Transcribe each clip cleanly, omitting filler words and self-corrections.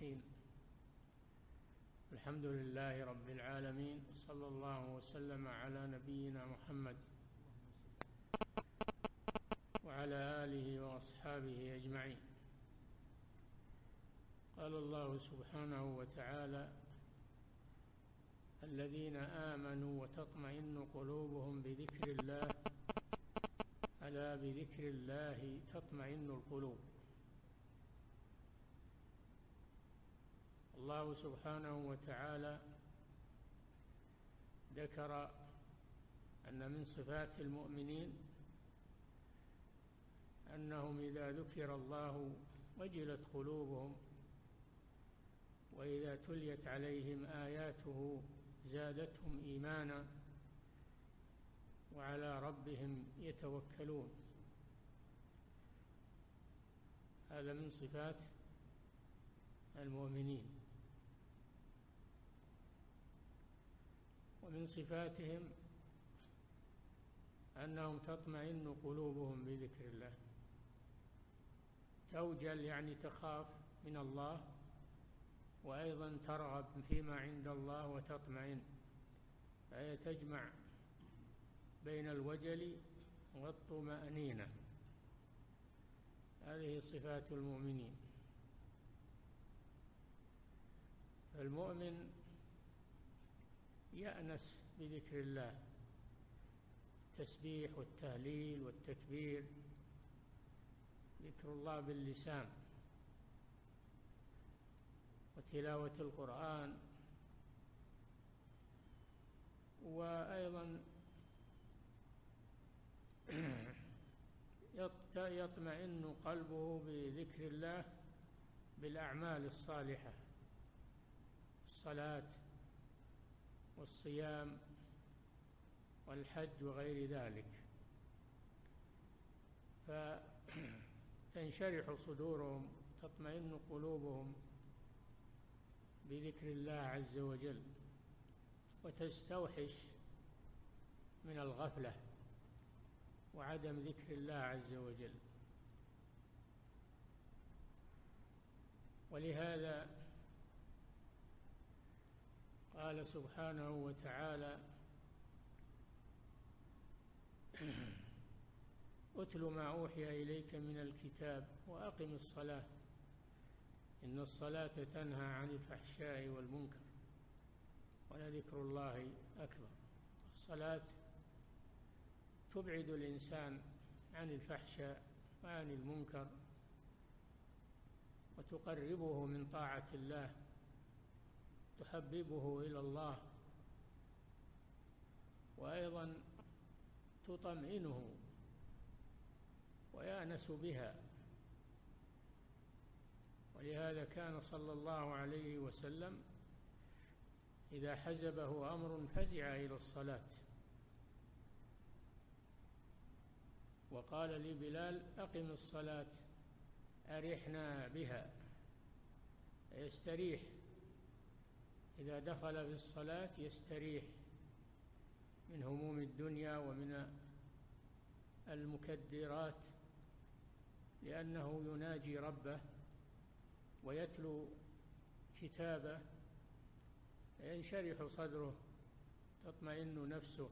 الرحيم. الحمد لله رب العالمين، صلى الله وسلم على نبينا محمد وعلى آله وأصحابه أجمعين. قال الله سبحانه وتعالى: الذين آمنوا وتطمئن قلوبهم بذكر الله، ألا بذكر الله تطمئن القلوب. الله سبحانه وتعالى ذكر أن من صفات المؤمنين أنهم إذا ذكر الله وجلت قلوبهم، وإذا تليت عليهم آياته زادتهم إيمانا، وعلى ربهم يتوكلون. هذا من صفات المؤمنين. ومن صفاتهم أنهم تطمئن قلوبهم بذكر الله، توجل يعني تخاف من الله، وأيضا ترغب فيما عند الله وتطمئن، فهي تجمع بين الوجل والطمأنينة. هذه صفات المؤمنين. فالمؤمن يأنس بذكر الله، التسبيح والتهليل والتكبير، ذكر الله باللسان، وتلاوة القرآن، وأيضا يطمئن قلبه بذكر الله بالأعمال الصالحة، الصلاة والصيام والحج وغير ذلك، فتنشرح صدورهم، تطمئن قلوبهم بذكر الله عز وجل، وتستوحش من الغفلة وعدم ذكر الله عز وجل. ولهذا قال سبحانه وتعالى: اتل ما أوحي إليك من الكتاب وأقم الصلاة إن الصلاة تنهى عن الفحشاء والمنكر ولذكر الله أكبر. الصلاة تبعد الإنسان عن الفحشاء وعن المنكر، وتقربه من طاعة الله، تحببه إلى الله، وأيضا تطمئنه ويأنس بها. ولهذا كان صلى الله عليه وسلم إذا حزبه أمر فزع إلى الصلاة، وقال لبلال: أقم الصلاة أرحنا بها. يستريح إذا دخل في الصلاة، يستريح من هموم الدنيا ومن المكدرات، لأنه يناجي ربه ويتلو كتابه، ينشرح صدره، تطمئن نفسه.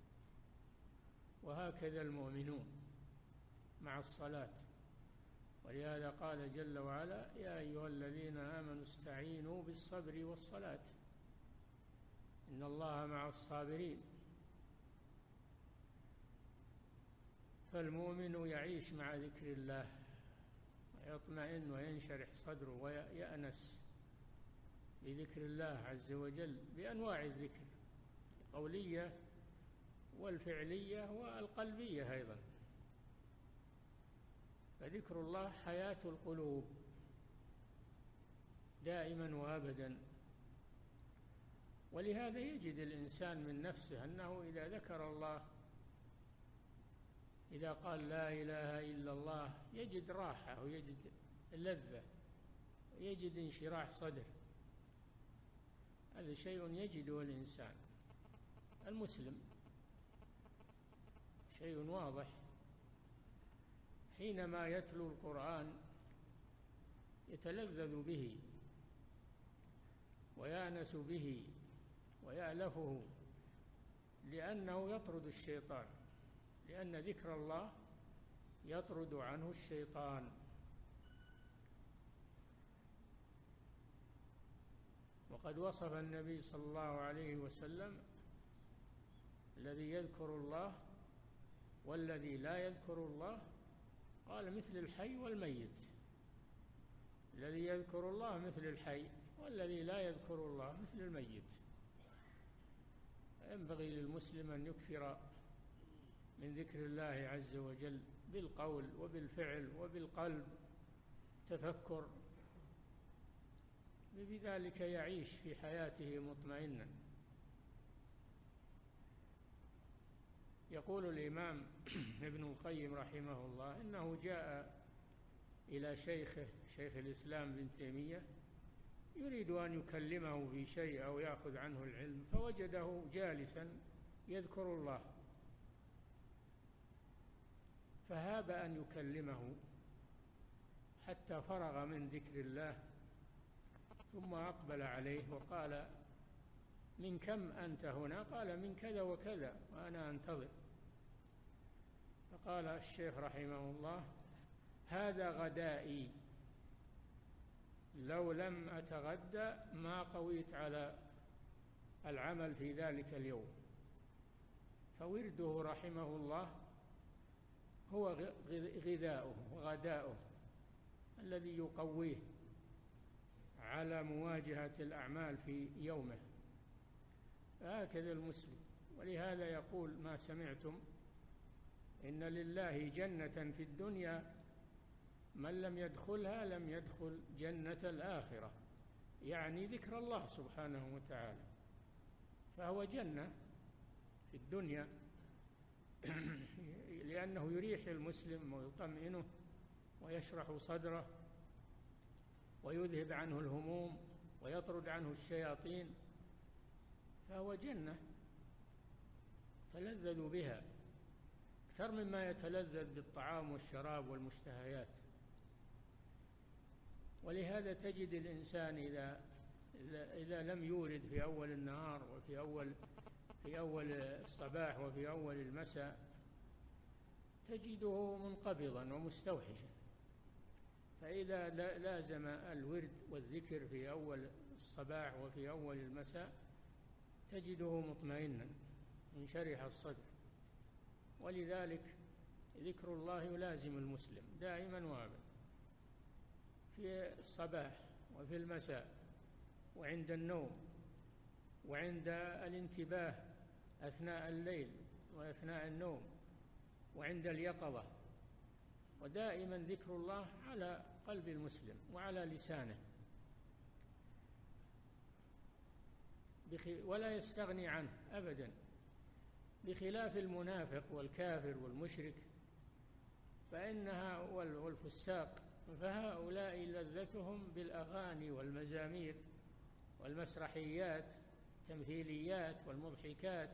وهكذا المؤمنون مع الصلاة. ولهذا قال جل وعلا: يا أيها الذين آمنوا استعينوا بالصبر والصلاة إن الله مع الصابرين. فالمؤمن يعيش مع ذكر الله، ويطمئن وينشرح صدره ويأنس بذكر الله عز وجل بأنواع الذكر، القولية والفعلية والقلبية أيضا. فذكر الله حياة القلوب دائما وأبدا. ولهذا يجد الإنسان من نفسه أنه إذا ذكر الله، إذا قال لا إله إلا الله، يجد راحة ويجد لذة ويجد انشراح صدر. هذا شيء يجده الإنسان المسلم، شيء واضح. حينما يتلو القرآن يتلذذ به يأنس به ويألفه، لأنه يطرد الشيطان، لأن ذكر الله يطرد عنه الشيطان. وقد وصف النبي صلى الله عليه وسلم الذي يذكر الله والذي لا يذكر الله، قال مثل الحي والميت. الذي يذكر الله مثل الحي، والذي لا يذكر الله مثل الميت. ينبغي للمسلم أن يكثر من ذكر الله عز وجل بالقول وبالفعل وبالقلب، تفكر، بذلك يعيش في حياته مطمئنا. يقول الإمام ابن القيم رحمه الله إنه جاء إلى شيخه شيخ الإسلام ابن تيمية يريد أن يكلمه في شيء أو يأخذ عنه العلم، فوجده جالسا يذكر الله، فهاب أن يكلمه حتى فرغ من ذكر الله، ثم أقبل عليه وقال: من كم أنت هنا؟ قال: من كذا وكذا وأنا أنتظر. فقال الشيخ رحمه الله: هذا غدائي، لو لم أتغدى ما قويت على العمل في ذلك اليوم. فورده رحمه الله هو غذاؤه وغداؤه الذي يقويه على مواجهة الأعمال في يومه. هكذا المسلم. ولهذا يقول: ما سمعتم إن لله جنة في الدنيا من لم يدخلها لم يدخل جنة الآخرة، يعني ذكر الله سبحانه وتعالى، فهو جنة في الدنيا لأنه يريح المسلم ويطمئنه ويشرح صدره ويذهب عنه الهموم ويطرد عنه الشياطين، فهو جنة تلذذ بها أكثر مما يتلذذ بالطعام والشراب والمشتهيات. ولهذا تجد الإنسان إذا لم يورد في أول النهار وفي أول الصباح وفي أول المساء تجده منقبضا ومستوحشا، فإذا لازم الورد والذكر في أول الصباح وفي أول المساء تجده مطمئنا منشرح الصدر. ولذلك ذكر الله يلازم المسلم دائما وابدا، في الصباح وفي المساء وعند النوم وعند الانتباه أثناء الليل وأثناء النوم وعند اليقظة، ودائما ذكر الله على قلب المسلم وعلى لسانه، ولا يستغني عنه أبدا، بخلاف المنافق والكافر والمشرك فإنها والفساق، فهؤلاء لذتهم بالأغاني والمزامير والمسرحيات التمثيليات والمضحكات،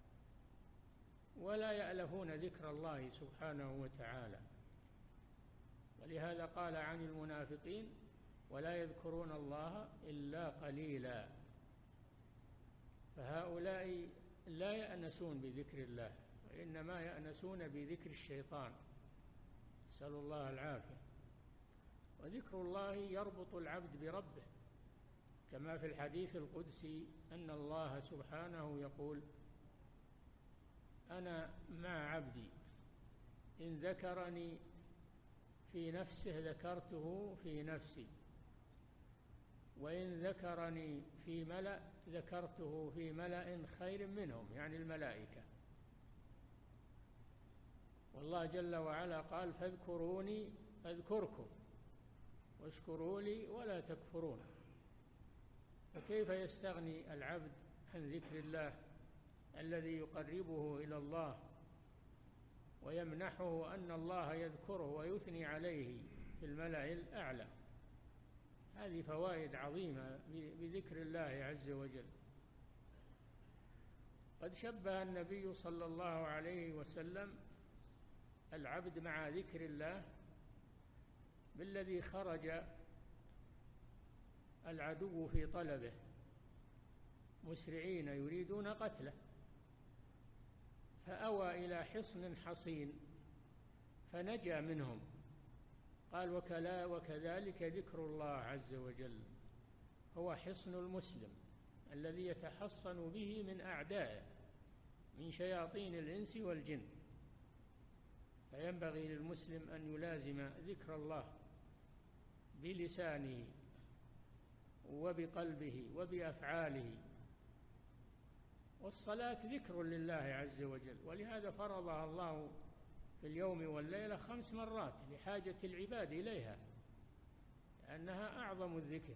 ولا يألفون ذكر الله سبحانه وتعالى. ولهذا قال عن المنافقين: ولا يذكرون الله إلا قليلا. فهؤلاء لا يأنسون بذكر الله، وإنما يأنسون بذكر الشيطان، نسأل الله العافية. وذكر الله يربط العبد بربه، كما في الحديث القدسي أن الله سبحانه يقول: أنا مع عبدي إن ذكرني في نفسه ذكرته في نفسي، وإن ذكرني في ملأ ذكرته في ملأ خير منهم، يعني الملائكة. والله جل وعلا قال: فاذكروني أذكركم واشكروا لي ولا تكفرون. فكيف يستغني العبد عن ذكر الله الذي يقربه إلى الله ويمنحه أن الله يذكره ويثني عليه في الملأ الأعلى؟ هذه فوائد عظيمة بذكر الله عز وجل. قد شبه النبي صلى الله عليه وسلم العبد مع ذكر الله بالذي خرج العدو في طلبه مسرعين يريدون قتله، فأوى إلى حصن حصين فنجا منهم. قال وكذلك ذكر الله عز وجل هو حصن المسلم الذي يتحصن به من أعدائه من شياطين الإنس والجن. فينبغي للمسلم أن يلازم ذكر الله بلسانه وبقلبه وبأفعاله. والصلاة ذكر لله عز وجل، ولهذا فرضها الله في اليوم والليلة 5 مرات لحاجة العباد إليها، لأنها أعظم الذكر،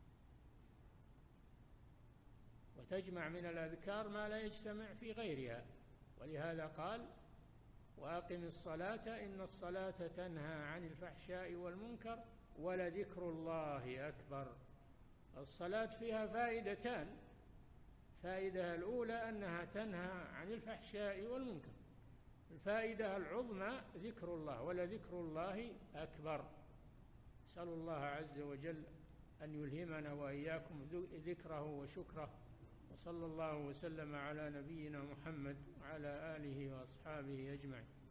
وتجمع من الأذكار ما لا يجتمع في غيرها. ولهذا قال وأقم الصلاة إن الصلاة تنهى عن الفحشاء والمنكر ولذكر الله أكبر. الصلاة فيها فائدتان: الفائدة الأولى أنها تنهى عن الفحشاء والمنكر، الفائدة العظمى ذكر الله، ولذكر الله أكبر. نسأل الله عز وجل أن يلهمنا وإياكم ذكره وشكره، وصلى الله وسلم على نبينا محمد وعلى آله وأصحابه أجمعين.